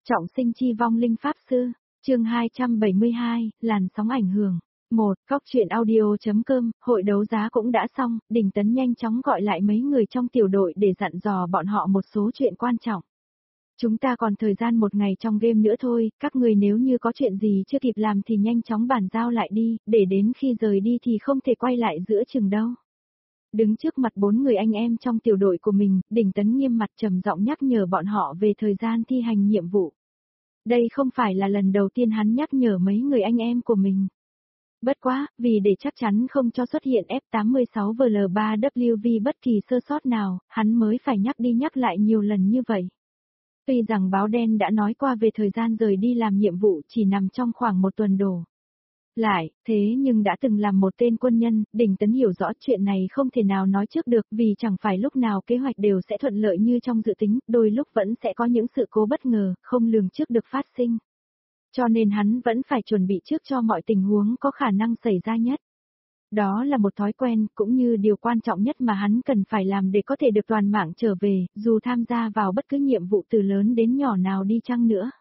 Trọng sinh chi vong linh pháp sư, chương 272, làn sóng ảnh hưởng. 1. Cóc truyện audio.com, hội đấu giá cũng đã xong, Đình Tấn nhanh chóng gọi lại mấy người trong tiểu đội để dặn dò bọn họ một số chuyện quan trọng. Chúng ta còn thời gian một ngày trong game nữa thôi, các người nếu như có chuyện gì chưa kịp làm thì nhanh chóng bàn giao lại đi, để đến khi rời đi thì không thể quay lại giữa chừng đâu. Đứng trước mặt 4 người anh em trong tiểu đội của mình, Đình Tấn nghiêm mặt trầm giọng nhắc nhở bọn họ về thời gian thi hành nhiệm vụ. Đây không phải là lần đầu tiên hắn nhắc nhở mấy người anh em của mình. Bất quá, vì để chắc chắn không cho xuất hiện F86VL3WV bất kỳ sơ sót nào, hắn mới phải nhắc đi nhắc lại nhiều lần như vậy. Tuy rằng báo đen đã nói qua về thời gian rời đi làm nhiệm vụ chỉ nằm trong khoảng một tuần đổ. Lại, thế nhưng đã từng làm một tên quân nhân, Đình Tấn hiểu rõ chuyện này không thể nào nói trước được vì chẳng phải lúc nào kế hoạch đều sẽ thuận lợi như trong dự tính, đôi lúc vẫn sẽ có những sự cố bất ngờ, không lường trước được phát sinh. Cho nên hắn vẫn phải chuẩn bị trước cho mọi tình huống có khả năng xảy ra nhất. Đó là một thói quen, cũng như điều quan trọng nhất mà hắn cần phải làm để có thể được toàn mạng trở về, dù tham gia vào bất cứ nhiệm vụ từ lớn đến nhỏ nào đi chăng nữa.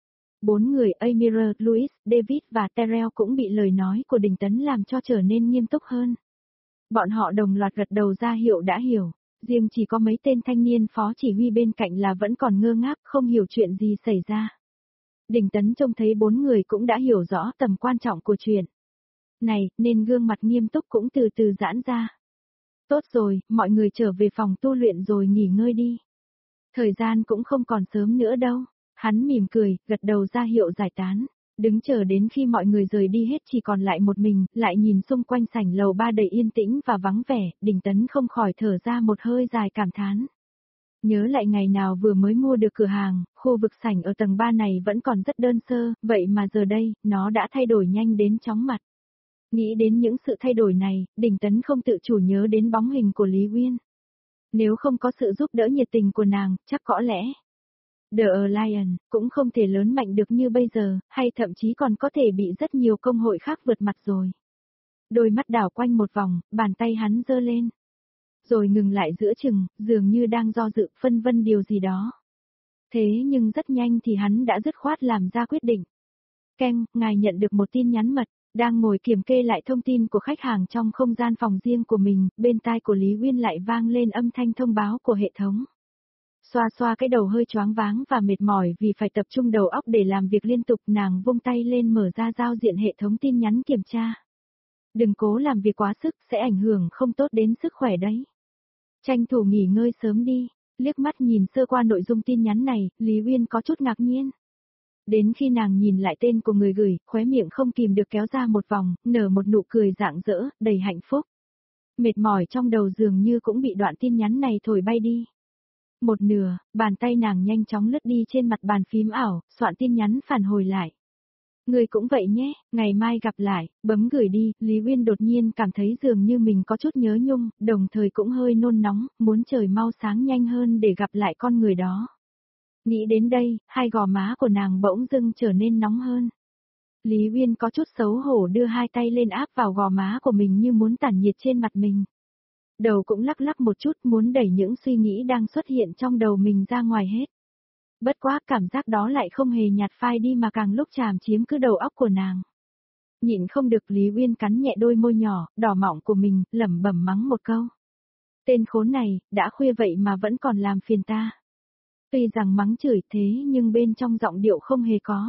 4 người Amir, Louis, David và Terrell cũng bị lời nói của Đình Tấn làm cho trở nên nghiêm túc hơn. Bọn họ đồng loạt gật đầu ra hiệu đã hiểu, riêng chỉ có mấy tên thanh niên phó chỉ huy bên cạnh là vẫn còn ngơ ngác không hiểu chuyện gì xảy ra. Đình Tấn trông thấy 4 người cũng đã hiểu rõ tầm quan trọng của chuyện này, nên gương mặt nghiêm túc cũng từ từ giãn ra. Tốt rồi, mọi người trở về phòng tu luyện rồi nghỉ ngơi đi. Thời gian cũng không còn sớm nữa đâu. Hắn mỉm cười, gật đầu ra hiệu giải tán. Đứng chờ đến khi mọi người rời đi hết chỉ còn lại một mình, lại nhìn xung quanh sảnh lầu 3 đầy yên tĩnh và vắng vẻ, Đình Tấn không khỏi thở ra một hơi dài cảm thán. Nhớ lại ngày nào vừa mới mua được cửa hàng, khu vực sảnh ở tầng 3 này vẫn còn rất đơn sơ, vậy mà giờ đây, nó đã thay đổi nhanh đến chóng mặt. Nghĩ đến những sự thay đổi này, Đình Tấn không tự chủ nhớ đến bóng hình của Lý Uyên. Nếu không có sự giúp đỡ nhiệt tình của nàng, chắc có lẽ The Alliance cũng không thể lớn mạnh được như bây giờ, hay thậm chí còn có thể bị rất nhiều công hội khác vượt mặt rồi. Đôi mắt đảo quanh một vòng, bàn tay hắn giơ lên. Rồi ngừng lại giữa chừng, dường như đang do dự phân vân điều gì đó. Thế nhưng rất nhanh thì hắn đã dứt khoát làm ra quyết định. Ken, ngài nhận được một tin nhắn mật, đang ngồi kiểm kê lại thông tin của khách hàng trong không gian phòng riêng của mình, bên tai của Lý Uyên lại vang lên âm thanh thông báo của hệ thống. Xoa xoa cái đầu hơi choáng váng và mệt mỏi vì phải tập trung đầu óc để làm việc liên tục, nàng vung tay lên mở ra giao diện hệ thống tin nhắn kiểm tra. Đừng cố làm việc quá sức, sẽ ảnh hưởng không tốt đến sức khỏe đấy. Tranh thủ nghỉ ngơi sớm đi. Liếc mắt nhìn sơ qua nội dung tin nhắn này, Lý Uyên có chút ngạc nhiên. Đến khi nàng nhìn lại tên của người gửi, khóe miệng không kìm được kéo ra một vòng, nở một nụ cười rạng rỡ, đầy hạnh phúc. Mệt mỏi trong đầu dường như cũng bị đoạn tin nhắn này thổi bay đi. Một nửa, bàn tay nàng nhanh chóng lướt đi trên mặt bàn phím ảo, soạn tin nhắn phản hồi lại. Người cũng vậy nhé, ngày mai gặp lại, bấm gửi đi, Lý Uyên đột nhiên cảm thấy dường như mình có chút nhớ nhung, đồng thời cũng hơi nôn nóng, muốn trời mau sáng nhanh hơn để gặp lại con người đó. Nghĩ đến đây, hai gò má của nàng bỗng dưng trở nên nóng hơn. Lý Uyên có chút xấu hổ đưa hai tay lên áp vào gò má của mình như muốn tản nhiệt trên mặt mình. Đầu cũng lắc lắc một chút muốn đẩy những suy nghĩ đang xuất hiện trong đầu mình ra ngoài hết. Bất quá cảm giác đó lại không hề nhạt phai đi mà càng lúc chàm chiếm cứ đầu óc của nàng. Nhịn không được Lý Uyên cắn nhẹ đôi môi nhỏ, đỏ mọng của mình, lẩm bẩm mắng một câu. Tên khốn này, đã khuya vậy mà vẫn còn làm phiền ta. Tuy rằng mắng chửi thế nhưng bên trong giọng điệu không hề có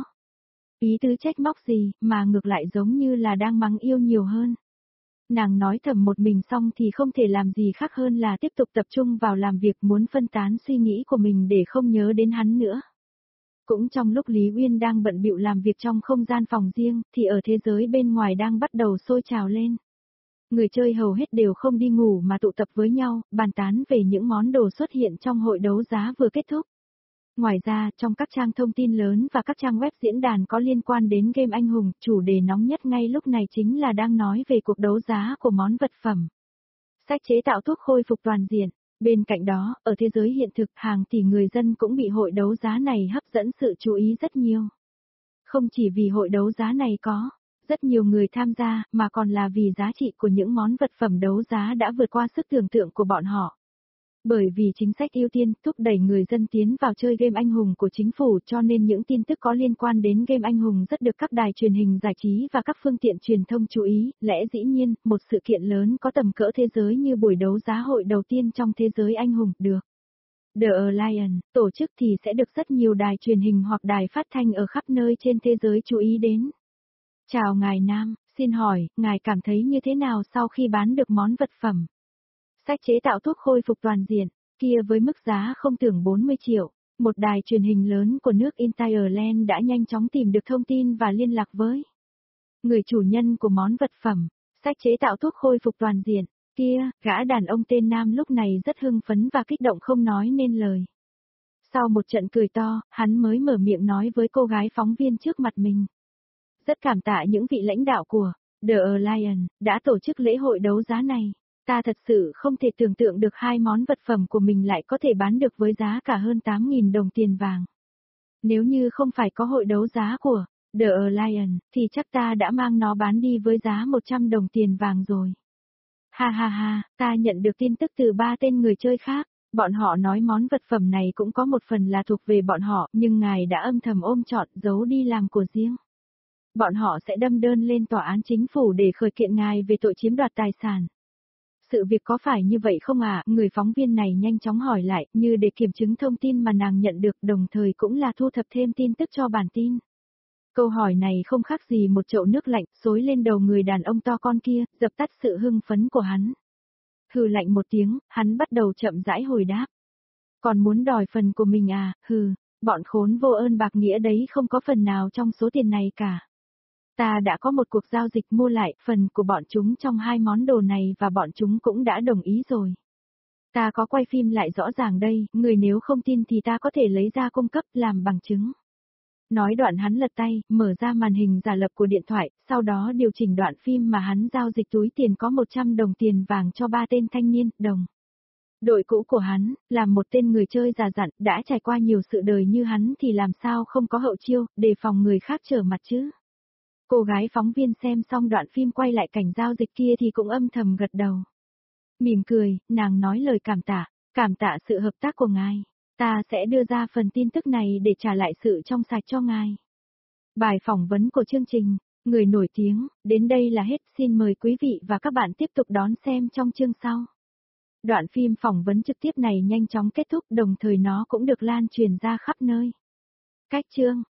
ý tứ trách móc gì, mà ngược lại giống như là đang mắng yêu nhiều hơn. Nàng nói thầm một mình xong thì không thể làm gì khác hơn là tiếp tục tập trung vào làm việc, muốn phân tán suy nghĩ của mình để không nhớ đến hắn nữa. Cũng trong lúc Lý Uyên đang bận bịu làm việc trong không gian phòng riêng, thì ở thế giới bên ngoài đang bắt đầu sôi trào lên. Người chơi hầu hết đều không đi ngủ mà tụ tập với nhau, bàn tán về những món đồ xuất hiện trong hội đấu giá vừa kết thúc. Ngoài ra, trong các trang thông tin lớn và các trang web diễn đàn có liên quan đến game anh hùng, chủ đề nóng nhất ngay lúc này chính là đang nói về cuộc đấu giá của món vật phẩm. Sách chế tạo thuốc khôi phục toàn diện. Bên cạnh đó, ở thế giới hiện thực, hàng tỷ người dân cũng bị hội đấu giá này hấp dẫn sự chú ý rất nhiều. Không chỉ vì hội đấu giá này có rất nhiều người tham gia, mà còn là vì giá trị của những món vật phẩm đấu giá đã vượt qua sức tưởng tượng của bọn họ. Bởi vì chính sách ưu tiên thúc đẩy người dân tiến vào chơi game anh hùng của chính phủ cho nên những tin tức có liên quan đến game anh hùng rất được các đài truyền hình giải trí và các phương tiện truyền thông chú ý. Lẽ dĩ nhiên, một sự kiện lớn có tầm cỡ thế giới như buổi đấu giá hội đầu tiên trong thế giới anh hùng được The Alliance tổ chức thì sẽ được rất nhiều đài truyền hình hoặc đài phát thanh ở khắp nơi trên thế giới chú ý đến. Chào ngài Nam, xin hỏi, ngài cảm thấy như thế nào sau khi bán được món vật phẩm? Sách chế tạo thuốc khôi phục toàn diện, kia với mức giá không tưởng 40 triệu, một đài truyền hình lớn của nước Ireland đã nhanh chóng tìm được thông tin và liên lạc với người chủ nhân của món vật phẩm, sách chế tạo thuốc khôi phục toàn diện, kia, gã đàn ông tên Nam lúc này rất hưng phấn và kích động không nói nên lời. Sau một trận cười to, hắn mới mở miệng nói với cô gái phóng viên trước mặt mình. Rất cảm tạ những vị lãnh đạo của The Alliance đã tổ chức lễ hội đấu giá này. Ta thật sự không thể tưởng tượng được hai món vật phẩm của mình lại có thể bán được với giá cả hơn 8.000 đồng tiền vàng. Nếu như không phải có hội đấu giá của The Alliance, thì chắc ta đã mang nó bán đi với giá 100 đồng tiền vàng rồi. Ha ha ha, ta nhận được tin tức từ 3 tên người chơi khác. Bọn họ nói món vật phẩm này cũng có một phần là thuộc về bọn họ, nhưng ngài đã âm thầm ôm trọn giấu đi làm của riêng. Bọn họ sẽ đâm đơn lên tòa án chính phủ để khởi kiện ngài về tội chiếm đoạt tài sản. Sự việc có phải như vậy không ạ? Người phóng viên này nhanh chóng hỏi lại, như để kiểm chứng thông tin mà nàng nhận được, đồng thời cũng là thu thập thêm tin tức cho bản tin. Câu hỏi này không khác gì một chậu nước lạnh xối lên đầu người đàn ông to con kia, dập tắt sự hưng phấn của hắn. Hừ lạnh một tiếng, hắn bắt đầu chậm rãi hồi đáp. Còn muốn đòi phần của mình à? Hừ, bọn khốn vô ơn bạc nghĩa đấy không có phần nào trong số tiền này cả. Ta đã có một cuộc giao dịch mua lại phần của bọn chúng trong hai món đồ này và bọn chúng cũng đã đồng ý rồi. Ta có quay phim lại rõ ràng đây, người nếu không tin thì ta có thể lấy ra cung cấp làm bằng chứng. Nói đoạn hắn lật tay, mở ra màn hình giả lập của điện thoại, sau đó điều chỉnh đoạn phim mà hắn giao dịch túi tiền có 100 đồng tiền vàng cho 3 tên thanh niên, đồng. Đội cũ của hắn, là một tên người chơi già dặn, đã trải qua nhiều sự đời như hắn thì làm sao không có hậu chiêu, đề phòng người khác trở mặt chứ. Cô gái phóng viên xem xong đoạn phim quay lại cảnh giao dịch kia thì cũng âm thầm gật đầu. Mỉm cười, nàng nói lời cảm tạ sự hợp tác của ngài. Ta sẽ đưa ra phần tin tức này để trả lại sự trong sạch cho ngài. Bài phỏng vấn của chương trình, người nổi tiếng, đến đây là hết, xin mời quý vị và các bạn tiếp tục đón xem trong chương sau. Đoạn phim phỏng vấn trực tiếp này nhanh chóng kết thúc đồng thời nó cũng được lan truyền ra khắp nơi. Cách chương